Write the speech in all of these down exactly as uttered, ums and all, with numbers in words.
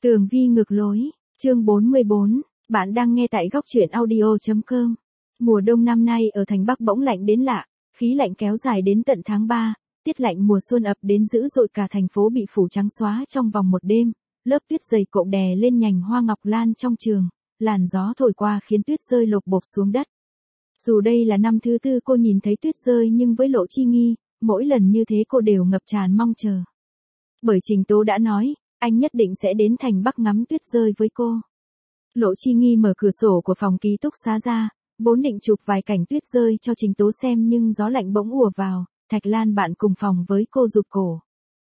Tường vi ngược lối, chương bốn mươi bốn, bạn đang nghe tại góc truyện audio chấm com. Mùa đông năm nay ở thành Bắc bỗng lạnh đến lạ, khí lạnh kéo dài đến tận tháng ba, tiết lạnh mùa xuân ập đến dữ dội, cả thành phố bị phủ trắng xóa trong vòng một đêm, lớp tuyết dày cộm đè lên nhành hoa ngọc lan trong trường, làn gió thổi qua khiến tuyết rơi lộp bộp xuống đất. Dù đây là năm thứ tư cô nhìn thấy tuyết rơi nhưng với Lộ Chi Nghi, mỗi lần như thế cô đều ngập tràn mong chờ. Bởi Trình Tố đã nói, anh nhất định sẽ đến thành Bắc ngắm tuyết rơi với cô. Lộ Chi Nghi mở cửa sổ của phòng ký túc xá ra, vốn định chụp vài cảnh tuyết rơi cho Trình Tố xem nhưng gió lạnh bỗng ùa vào, Thạch Lan bạn cùng phòng với cô rụt cổ.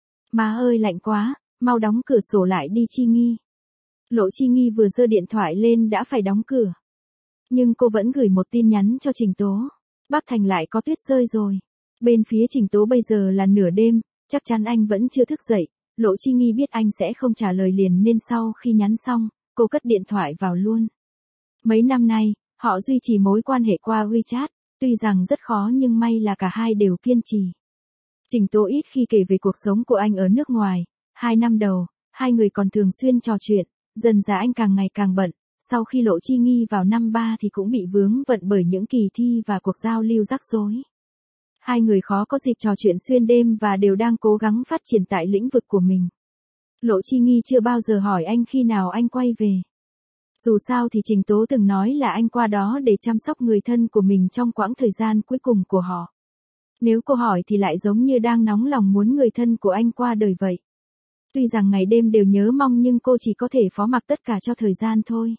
Má ơi lạnh quá, mau đóng cửa sổ lại đi Chi Nghi. Lộ Chi Nghi vừa giơ điện thoại lên đã phải đóng cửa. Nhưng cô vẫn gửi một tin nhắn cho Trình Tố. Bắc Thành lại có tuyết rơi rồi. Bên phía Trình Tố bây giờ là nửa đêm, chắc chắn anh vẫn chưa thức dậy. Lộ Chi Nghi biết anh sẽ không trả lời liền nên sau khi nhắn xong, cô cất điện thoại vào luôn. Mấy năm nay, họ duy trì mối quan hệ qua WeChat, tuy rằng rất khó nhưng may là cả hai đều kiên trì. Trình Tố ít khi kể về cuộc sống của anh ở nước ngoài. Hai năm đầu, hai người còn thường xuyên trò chuyện, dần dà anh càng ngày càng bận. Sau khi Lộ Chi Nghi vào năm ba thì cũng bị vướng vận bởi những kỳ thi và cuộc giao lưu rắc rối. Hai người khó có dịp trò chuyện xuyên đêm và đều đang cố gắng phát triển tại lĩnh vực của mình. Lộ Chi Nghi chưa bao giờ hỏi anh khi nào anh quay về. Dù sao thì Trình Tố từng nói là anh qua đó để chăm sóc người thân của mình trong quãng thời gian cuối cùng của họ. Nếu cô hỏi thì lại giống như đang nóng lòng muốn người thân của anh qua đời vậy. Tuy rằng ngày đêm đều nhớ mong nhưng cô chỉ có thể phó mặc tất cả cho thời gian thôi.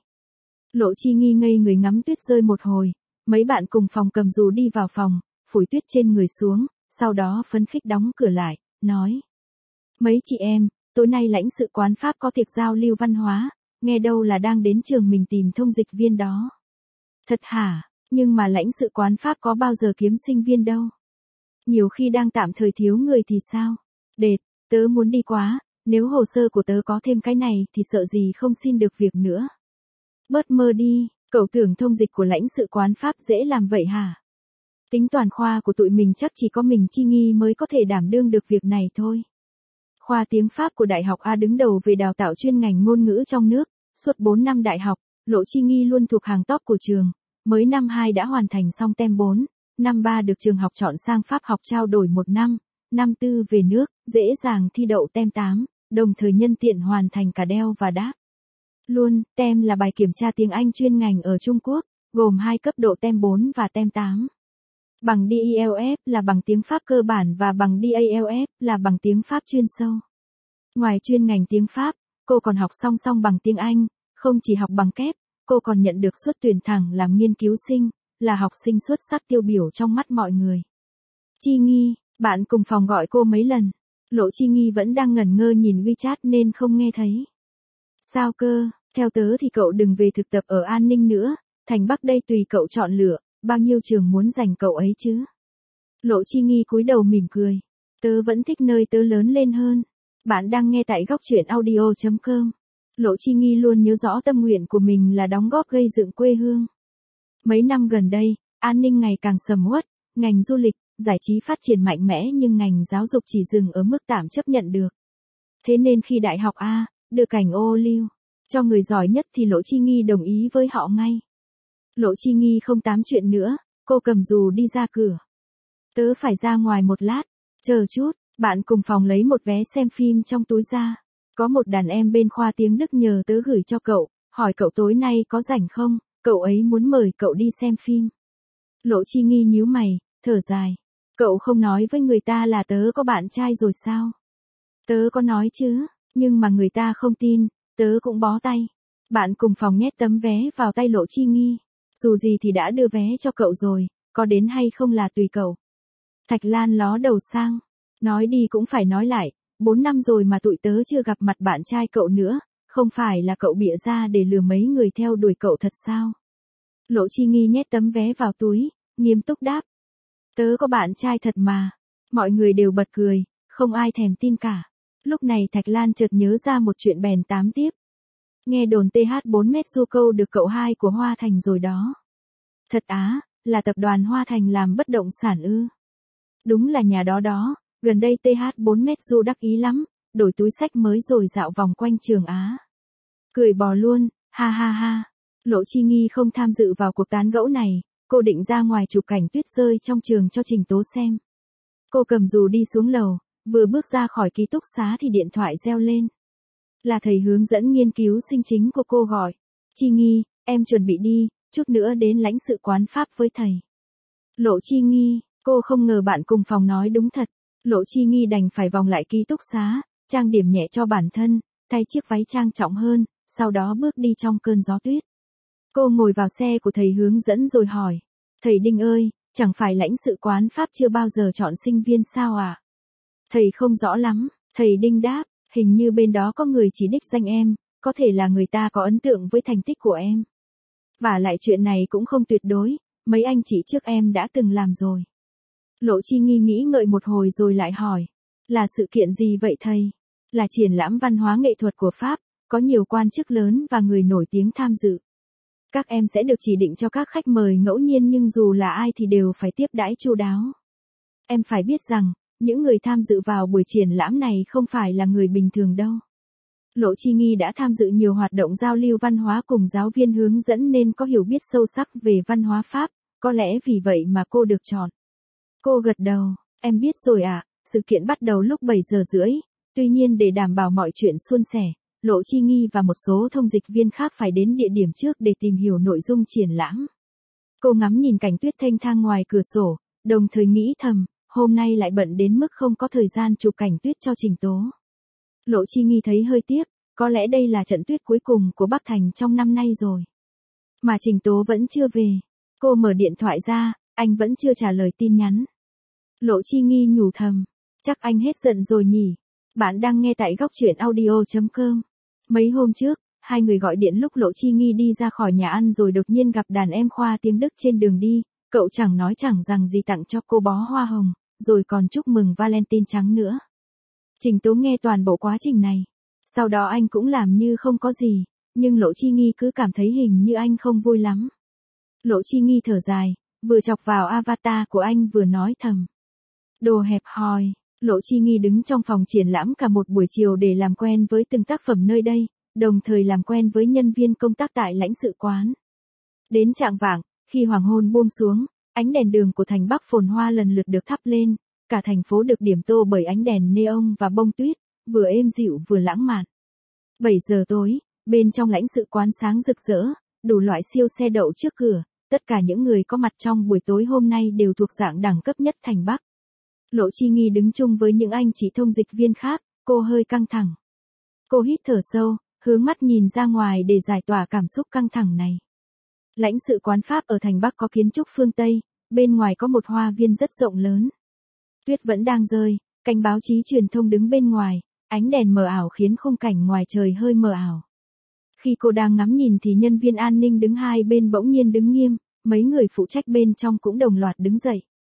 Lộ Chi Nghi ngây người ngắm tuyết rơi một hồi, mấy bạn cùng phòng cầm dù đi vào phòng, phủi tuyết trên người xuống, sau đó phấn khích đóng cửa lại, nói. Mấy chị em, tối nay lãnh sự quán Pháp có tiệc giao lưu văn hóa, nghe đâu là đang đến trường mình tìm thông dịch viên đó. Thật hả, nhưng mà lãnh sự quán Pháp có bao giờ kiếm sinh viên đâu. Nhiều khi đang tạm thời thiếu người thì sao? Đệt, tớ muốn đi quá, nếu hồ sơ của tớ có thêm cái này thì sợ gì không xin được việc nữa. Bớt mơ đi, cậu tưởng thông dịch của lãnh sự quán Pháp dễ làm vậy hả? Tính toàn khoa của tụi mình chắc chỉ có mình Chi Nghi mới có thể đảm đương được việc này thôi. Khoa tiếng Pháp của Đại học A đứng đầu về đào tạo chuyên ngành ngôn ngữ trong nước, suốt bốn năm đại học, Lộ Chi Nghi luôn thuộc hàng top của trường, mới năm hai đã hoàn thành xong tem bốn, năm ba được trường học chọn sang Pháp học trao đổi một năm, năm tư về nước, dễ dàng thi đậu tem tám, đồng thời nhân tiện hoàn thành cả đeo và đáp. Luôn, tem là bài kiểm tra tiếng Anh chuyên ngành ở Trung Quốc, gồm hai cấp độ tem bốn và tem tám. Bằng đê e lờ ép là bằng tiếng Pháp cơ bản và bằng đê a lờ ép là bằng tiếng Pháp chuyên sâu. Ngoài chuyên ngành tiếng Pháp, cô còn học song song bằng tiếng Anh, không chỉ học bằng kép, cô còn nhận được suất tuyển thẳng làm nghiên cứu sinh, là học sinh xuất sắc tiêu biểu trong mắt mọi người. Chi Nghi, bạn cùng phòng gọi cô mấy lần, Lộ Chi Nghi vẫn đang ngẩn ngơ nhìn WeChat nên không nghe thấy. Sao cơ, theo tớ thì cậu đừng về thực tập ở An Ninh nữa, thành Bắc đây tùy cậu chọn lựa, bao nhiêu trường muốn dành cậu ấy chứ. Lộ Chi Nghi cúi đầu mỉm cười, tớ vẫn thích nơi tớ lớn lên hơn. Bạn đang nghe tại góc truyện audio chấm com. Lộ Chi Nghi luôn nhớ rõ tâm nguyện của mình là đóng góp gây dựng quê hương. Mấy năm gần đây, An Ninh ngày càng sầm uất, ngành du lịch, giải trí phát triển mạnh mẽ nhưng ngành giáo dục chỉ dừng ở mức tạm chấp nhận được. Thế nên khi Đại học A đưa cảnh ô liu cho người giỏi nhất thì Lộ Chi Nghi đồng ý với họ ngay. Lộ Chi Nghi không tám chuyện nữa, cô cầm dù đi ra cửa. Tớ phải ra ngoài một lát, chờ chút, bạn cùng phòng lấy một vé xem phim trong túi ra. Có một đàn em bên khoa tiếng Đức nhờ tớ gửi cho cậu, hỏi cậu tối nay có rảnh không, cậu ấy muốn mời cậu đi xem phim. Lộ Chi Nghi nhíu mày, thở dài. Cậu không nói với người ta là tớ có bạn trai rồi sao? Tớ có nói chứ, nhưng mà người ta không tin, tớ cũng bó tay. Bạn cùng phòng nhét tấm vé vào tay Lộ Chi Nghi. Dù gì thì đã đưa vé cho cậu rồi, có đến hay không là tùy cậu. Thạch Lan ló đầu sang, nói đi cũng phải nói lại, bốn năm rồi mà tụi tớ chưa gặp mặt bạn trai cậu nữa, không phải là cậu bịa ra để lừa mấy người theo đuổi cậu thật sao? Lộ Chi Nghi nhét tấm vé vào túi, nghiêm túc đáp. Tớ có bạn trai thật mà. Mọi người đều bật cười, không ai thèm tin cả. Lúc này Thạch Lan chợt nhớ ra một chuyện bèn tám tiếp. Nghe đồn tê hát bốn mét du câu được cậu hai của Hoa Thành rồi đó. Thật á, là tập đoàn Hoa Thành làm bất động sản ư. Đúng là nhà đó đó, gần đây tê hát bốn mét du đắc ý lắm, đổi túi xách mới rồi dạo vòng quanh trường Á. Cười bò luôn, ha ha ha. Lộ Chi Nghi không tham dự vào cuộc tán gẫu này, cô định ra ngoài chụp cảnh tuyết rơi trong trường cho Trình Tố xem. Cô cầm dù đi xuống lầu, vừa bước ra khỏi ký túc xá thì điện thoại reo lên. Là thầy hướng dẫn nghiên cứu sinh chính của cô gọi. Chi Nghi, em chuẩn bị đi, chút nữa đến lãnh sự quán Pháp với thầy. Lộ Chi Nghi, cô không ngờ bạn cùng phòng nói đúng thật. Lộ Chi Nghi đành phải vòng lại ký túc xá, trang điểm nhẹ cho bản thân, thay chiếc váy trang trọng hơn, sau đó bước đi trong cơn gió tuyết. Cô ngồi vào xe của thầy hướng dẫn rồi hỏi. Thầy Đinh ơi, chẳng phải lãnh sự quán Pháp chưa bao giờ chọn sinh viên sao à? Thầy không rõ lắm, thầy Đinh đáp, hình như bên đó có người chỉ đích danh em, có thể là người ta có ấn tượng với thành tích của em. Và lại chuyện này cũng không tuyệt đối, mấy anh chị trước em đã từng làm rồi. Lộ Chi Nghi nghĩ ngợi một hồi rồi lại hỏi. Là sự kiện gì vậy thầy? Là triển lãm văn hóa nghệ thuật của Pháp, có nhiều quan chức lớn và người nổi tiếng tham dự. Các em sẽ được chỉ định cho các khách mời ngẫu nhiên nhưng dù là ai thì đều phải tiếp đãi chu đáo. Em phải biết rằng, những người tham dự vào buổi triển lãm này không phải là người bình thường đâu. Lộ Chi Nghi đã tham dự nhiều hoạt động giao lưu văn hóa cùng giáo viên hướng dẫn nên có hiểu biết sâu sắc về văn hóa Pháp, có lẽ vì vậy mà cô được chọn. Cô gật đầu, em biết rồi ạ, à, sự kiện bắt đầu lúc bảy giờ rưỡi, tuy nhiên để đảm bảo mọi chuyện suôn sẻ, Lộ Chi Nghi và một số thông dịch viên khác phải đến địa điểm trước để tìm hiểu nội dung triển lãm. Cô ngắm nhìn cảnh tuyết thênh thang ngoài cửa sổ, đồng thời nghĩ thầm, hôm nay lại bận đến mức không có thời gian chụp cảnh tuyết cho Trình Tố. Lộ Chi Nghi thấy hơi tiếc, có lẽ đây là trận tuyết cuối cùng của Bắc Thành trong năm nay rồi. Mà Trình Tố vẫn chưa về. Cô mở điện thoại ra, anh vẫn chưa trả lời tin nhắn. Lộ Chi Nghi nhủ thầm, chắc anh hết giận rồi nhỉ. Bạn đang nghe tại góc truyện audio chấm com. Mấy hôm trước, hai người gọi điện lúc Lộ Chi Nghi đi ra khỏi nhà ăn rồi đột nhiên gặp đàn em khoa tiếng Đức trên đường đi, cậu chẳng nói chẳng rằng gì tặng cho cô bó hoa hồng, rồi còn chúc mừng Valentine trắng nữa. Trình Tố nghe toàn bộ quá trình này. Sau đó anh cũng làm như không có gì, nhưng Lộ Chi Nghi cứ cảm thấy hình như anh không vui lắm. Lộ Chi Nghi thở dài, vừa chọc vào avatar của anh vừa nói thầm. Đồ hẹp hòi. Lộ Chi Nghi đứng trong phòng triển lãm cả một buổi chiều để làm quen với từng tác phẩm nơi đây, đồng thời làm quen với nhân viên công tác tại lãnh sự quán. Đến chạng vạng, khi hoàng hôn buông xuống, ánh đèn đường của thành Bắc phồn hoa lần lượt được thắp lên, cả thành phố được điểm tô bởi ánh đèn neon và bông tuyết, vừa êm dịu vừa lãng mạn. bảy giờ tối, bên trong lãnh sự quán sáng rực rỡ, đủ loại siêu xe đậu trước cửa, tất cả những người có mặt trong buổi tối hôm nay đều thuộc dạng đẳng cấp nhất thành Bắc. Lộ Chi Nghi đứng chung với những anh chị thông dịch viên khác, cô hơi căng thẳng. Cô hít thở sâu, hướng mắt nhìn ra ngoài để giải tỏa cảm xúc căng thẳng này. Lãnh sự quán Pháp ở thành Bắc có kiến trúc phương Tây, bên ngoài có một hoa viên rất rộng lớn. Tuyết vẫn đang rơi, cánh báo chí truyền thông đứng bên ngoài, ánh đèn mờ ảo khiến khung cảnh ngoài trời hơi mờ ảo. Khi cô đang ngắm nhìn thì nhân viên an ninh đứng hai bên bỗng nhiên đứng nghiêm, mấy người phụ trách bên trong cũng đồng loạt đứng dậy.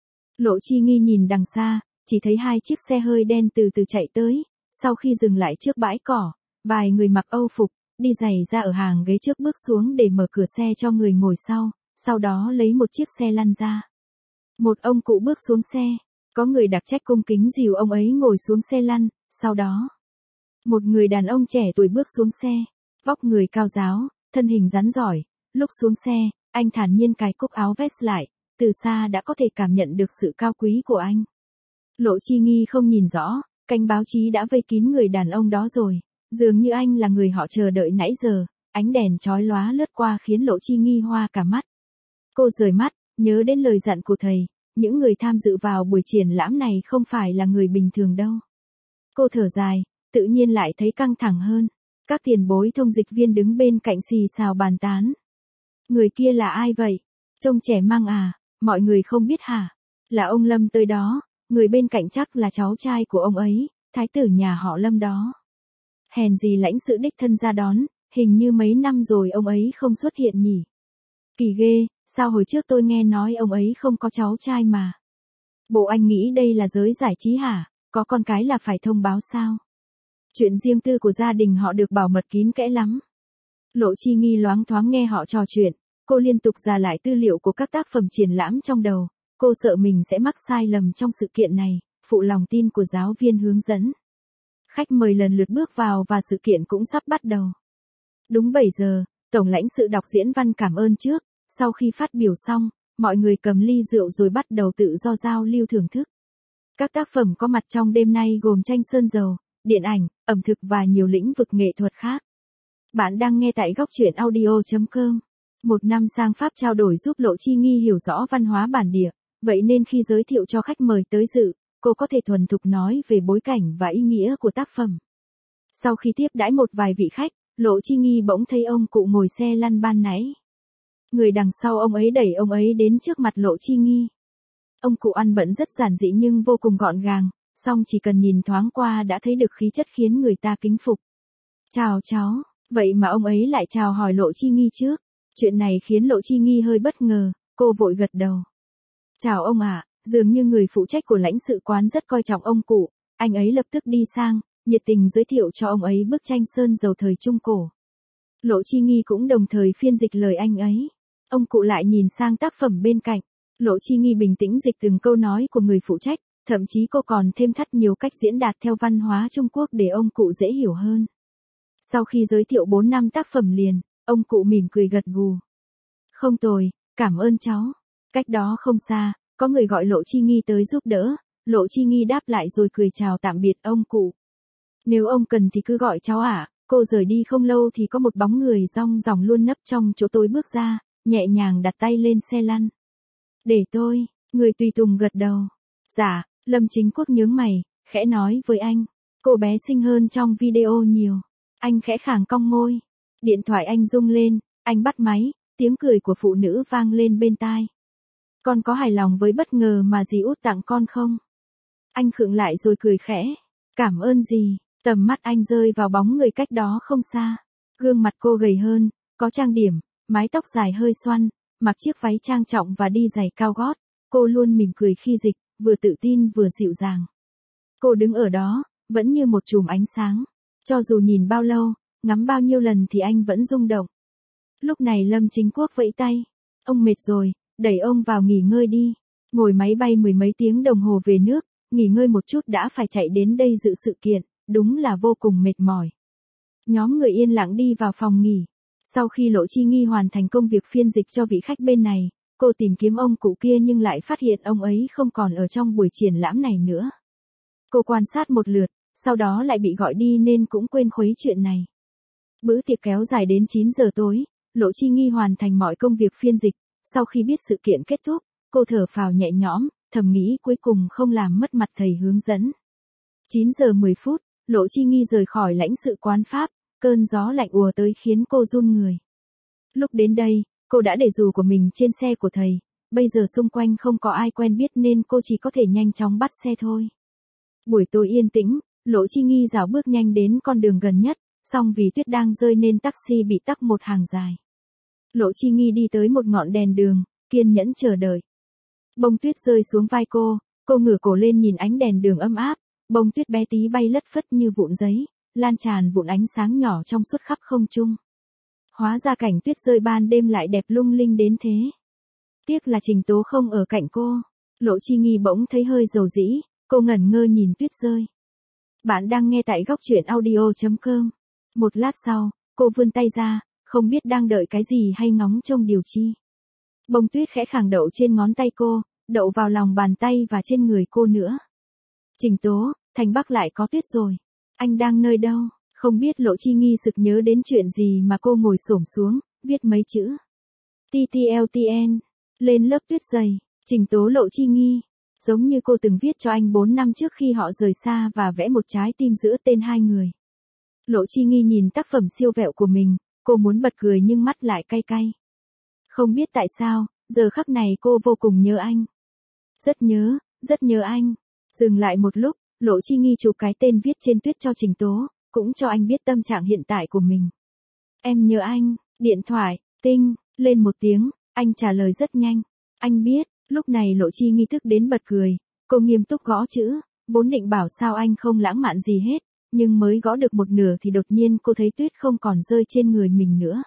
Lộ Chi Nghi nhìn đằng xa, chỉ thấy hai chiếc xe hơi đen từ từ chạy tới, sau khi dừng lại trước bãi cỏ, vài người mặc Âu phục, đi giày ra ở hàng ghế trước bước xuống để mở cửa xe cho người ngồi sau, sau đó lấy một chiếc xe lăn ra. Một ông cụ bước xuống xe, có người đặc trách cung kính dìu ông ấy ngồi xuống xe lăn, sau đó, một người đàn ông trẻ tuổi bước xuống xe, vóc người cao ráo, thân hình rắn giỏi, lúc xuống xe, anh thản nhiên cài cúc áo vest lại, từ xa đã có thể cảm nhận được sự cao quý của anh. Lộ Chi Nghi không nhìn rõ, cánh báo chí đã vây kín người đàn ông đó rồi, dường như anh là người họ chờ đợi nãy giờ, ánh đèn chói lóa lướt qua khiến Lộ Chi Nghi hoa cả mắt. Cô rời mắt, nhớ đến lời dặn của thầy, những người tham dự vào buổi triển lãm này không phải là người bình thường đâu. Cô thở dài, tự nhiên lại thấy căng thẳng hơn. Các tiền bối thông dịch viên đứng bên cạnh xì xào bàn tán. Người kia là ai vậy? Trông trẻ măng à, mọi người không biết hả? Là ông Lâm tới đó, người bên cạnh chắc là cháu trai của ông ấy, thái tử nhà họ Lâm đó. Hèn gì lãnh sự đích thân ra đón, hình như mấy năm rồi ông ấy không xuất hiện nhỉ. Kỳ ghê, sao hồi trước tôi nghe nói ông ấy không có cháu trai mà. Bộ anh nghĩ đây là giới giải trí hả? Có con cái là phải thông báo sao? Chuyện riêng tư của gia đình họ được bảo mật kín kẽ lắm. Lộ Chi Nghi loáng thoáng nghe họ trò chuyện, cô liên tục ra lại tư liệu của các tác phẩm triển lãm trong đầu, cô sợ mình sẽ mắc sai lầm trong sự kiện này, phụ lòng tin của giáo viên hướng dẫn. Khách mời lần lượt bước vào và sự kiện cũng sắp bắt đầu. Đúng bảy giờ, tổng lãnh sự đọc diễn văn cảm ơn trước, sau khi phát biểu xong, mọi người cầm ly rượu rồi bắt đầu tự do giao lưu thưởng thức. Các tác phẩm có mặt trong đêm nay gồm tranh sơn dầu, điện ảnh, ẩm thực và nhiều lĩnh vực nghệ thuật khác. Bạn đang nghe tại góc truyện audio chấm com. Một năm sang Pháp trao đổi giúp Lộ Chi Nghi hiểu rõ văn hóa bản địa, vậy nên khi giới thiệu cho khách mời tới dự, cô có thể thuần thục nói về bối cảnh và ý nghĩa của tác phẩm. Sau khi tiếp đãi một vài vị khách, Lộ Chi Nghi bỗng thấy ông cụ ngồi xe lăn ban nãy. Người đằng sau ông ấy đẩy ông ấy đến trước mặt Lộ Chi Nghi. Ông cụ ăn bận rất giản dị nhưng vô cùng gọn gàng, song chỉ cần nhìn thoáng qua đã thấy được khí chất khiến người ta kính phục. Chào cháu, vậy mà ông ấy lại chào hỏi Lộ Chi Nghi trước. Chuyện này khiến Lộ Chi Nghi hơi bất ngờ, cô vội gật đầu. Chào ông ạ, dường như người phụ trách của lãnh sự quán rất coi trọng ông cụ, anh ấy lập tức đi sang, nhiệt tình giới thiệu cho ông ấy bức tranh sơn dầu thời Trung Cổ. Lộ Chi Nghi cũng đồng thời phiên dịch lời anh ấy. Ông cụ lại nhìn sang tác phẩm bên cạnh. Lộ Chi Nghi bình tĩnh dịch từng câu nói của người phụ trách, thậm chí cô còn thêm thắt nhiều cách diễn đạt theo văn hóa Trung Quốc để ông cụ dễ hiểu hơn. Sau khi giới thiệu bốn năm tác phẩm liền, ông cụ mỉm cười gật gù. Không tồi, cảm ơn cháu. Cách đó không xa, có người gọi Lộ Chi Nghi tới giúp đỡ, Lộ Chi Nghi đáp lại rồi cười chào tạm biệt ông cụ. Nếu ông cần thì cứ gọi cháu ạ. Cô rời đi không lâu thì có một bóng người rong ròng luôn nấp trong chỗ tối bước ra, nhẹ nhàng đặt tay lên xe lăn. Để tôi, người tùy tùng gật đầu. Dạ, Lâm Chính Quốc nhướng mày, khẽ nói với anh. Cô bé xinh hơn trong video nhiều. Anh khẽ khàng cong môi. Điện thoại anh rung lên, anh bắt máy, tiếng cười của phụ nữ vang lên bên tai. Con có hài lòng với bất ngờ mà dì Út tặng con không? Anh khựng lại rồi cười khẽ. Cảm ơn dì. Tầm mắt anh rơi vào bóng người cách đó không xa. Gương mặt cô gầy hơn, có trang điểm, mái tóc dài hơi xoăn, mặc chiếc váy trang trọng và đi giày cao gót. Cô luôn mỉm cười khi dịch, vừa tự tin vừa dịu dàng. Cô đứng ở đó, vẫn như một chùm ánh sáng. Cho dù nhìn bao lâu, ngắm bao nhiêu lần thì anh vẫn rung động. Lúc này Lâm Chính Quốc vẫy tay. Ông mệt rồi, đẩy ông vào nghỉ ngơi đi. Ngồi máy bay mười mấy tiếng đồng hồ về nước, nghỉ ngơi một chút đã phải chạy đến đây dự sự kiện. Đúng là vô cùng mệt mỏi. Nhóm người yên lặng đi vào phòng nghỉ. Sau khi Lộ Chi Nghi hoàn thành công việc phiên dịch cho vị khách bên này, cô tìm kiếm ông cụ kia nhưng lại phát hiện ông ấy không còn ở trong buổi triển lãm này nữa. Cô quan sát một lượt, sau đó lại bị gọi đi nên cũng quên khuấy chuyện này. Bữa tiệc kéo dài đến chín giờ tối, Lộ Chi Nghi hoàn thành mọi công việc phiên dịch. Sau khi biết sự kiện kết thúc, cô thở phào nhẹ nhõm, thầm nghĩ cuối cùng không làm mất mặt thầy hướng dẫn. chín giờ mười phút. Lộ Chi Nghi rời khỏi lãnh sự quán Pháp, cơn gió lạnh ùa tới khiến cô run người. Lúc đến đây, cô đã để dù của mình trên xe của thầy, bây giờ xung quanh không có ai quen biết nên cô chỉ có thể nhanh chóng bắt xe thôi. Buổi tối yên tĩnh, Lộ Chi Nghi rảo bước nhanh đến con đường gần nhất, song vì tuyết đang rơi nên taxi bị tắc một hàng dài. Lộ Chi Nghi đi tới một ngọn đèn đường, kiên nhẫn chờ đợi. Bông tuyết rơi xuống vai cô, cô ngửa cổ lên nhìn ánh đèn đường ấm áp. Bông tuyết bé tí bay lất phất như vụn giấy, lan tràn vụn ánh sáng nhỏ trong suốt khắp không trung. Hóa ra cảnh tuyết rơi ban đêm lại đẹp lung linh đến thế. Tiếc là Trình Tố không ở cạnh cô. Lộ Chi Nghi bỗng thấy hơi dầu dĩ, cô ngẩn ngơ nhìn tuyết rơi. Bạn đang nghe tại góc truyện audio chấm com. Một lát sau, cô vươn tay ra, không biết đang đợi cái gì hay ngóng trông điều chi. Bông tuyết khẽ khàng đậu trên ngón tay cô, đậu vào lòng bàn tay và trên người cô nữa. Trình Tố, thành Bắc lại có tuyết rồi. Anh đang nơi đâu? Không biết Lộ Chi Nghi sực nhớ đến chuyện gì mà cô ngồi xổm xuống, viết mấy chữ. tê tê lờ tê en. Lên lớp tuyết dày. Trình Tố Lộ Chi Nghi. Giống như cô từng viết cho anh bốn năm trước khi họ rời xa và vẽ một trái tim giữa tên hai người. Lộ Chi Nghi nhìn tác phẩm siêu vẹo của mình, cô muốn bật cười nhưng mắt lại cay cay. Không biết tại sao, giờ khắc này cô vô cùng nhớ anh. Rất nhớ, rất nhớ anh. Dừng lại một lúc, Lộ Chi Nghi chụp cái tên viết trên tuyết cho Trình Tố, cũng cho anh biết tâm trạng hiện tại của mình. Em nhớ anh, điện thoại, tinh, lên một tiếng, anh trả lời rất nhanh. Anh biết, lúc này Lộ Chi Nghi tức đến bật cười, cô nghiêm túc gõ chữ, vốn định bảo sao anh không lãng mạn gì hết, nhưng mới gõ được một nửa thì đột nhiên cô thấy tuyết không còn rơi trên người mình nữa.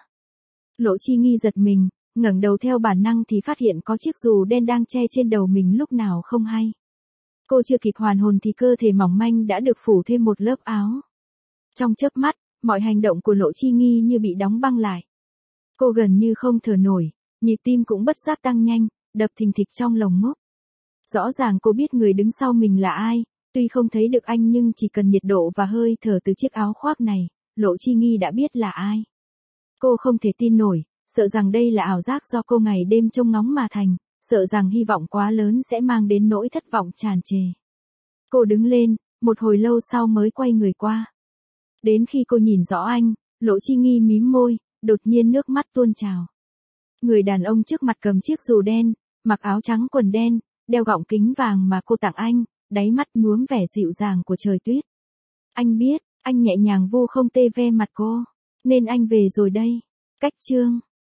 Lộ Chi Nghi giật mình, ngẩng đầu theo bản năng thì phát hiện có chiếc dù đen đang che trên đầu mình lúc nào không hay. Cô chưa kịp hoàn hồn thì cơ thể mỏng manh đã được phủ thêm một lớp áo. Trong chớp mắt, mọi hành động của Lộ Chi Nghi như bị đóng băng lại. Cô gần như không thở nổi, nhịp tim cũng bất giác tăng nhanh, đập thình thịch trong lồng ngực. Rõ ràng cô biết người đứng sau mình là ai, tuy không thấy được anh nhưng chỉ cần nhiệt độ và hơi thở từ chiếc áo khoác này, Lộ Chi Nghi đã biết là ai. Cô không thể tin nổi, sợ rằng đây là ảo giác do cô ngày đêm trông ngóng mà thành, sợ rằng hy vọng quá lớn sẽ mang đến nỗi thất vọng tràn trề. Cô đứng lên, một hồi lâu sau mới quay người qua. Đến khi cô nhìn rõ anh, Lộ Chi Nghi mím môi, đột nhiên nước mắt tuôn trào. Người đàn ông trước mặt cầm chiếc dù đen, mặc áo trắng quần đen, đeo gọng kính vàng mà cô tặng anh, đáy mắt nhuốm vẻ dịu dàng của trời tuyết. Anh biết, anh nhẹ nhàng vu không tê ve mặt cô, nên anh về rồi đây. Cách chương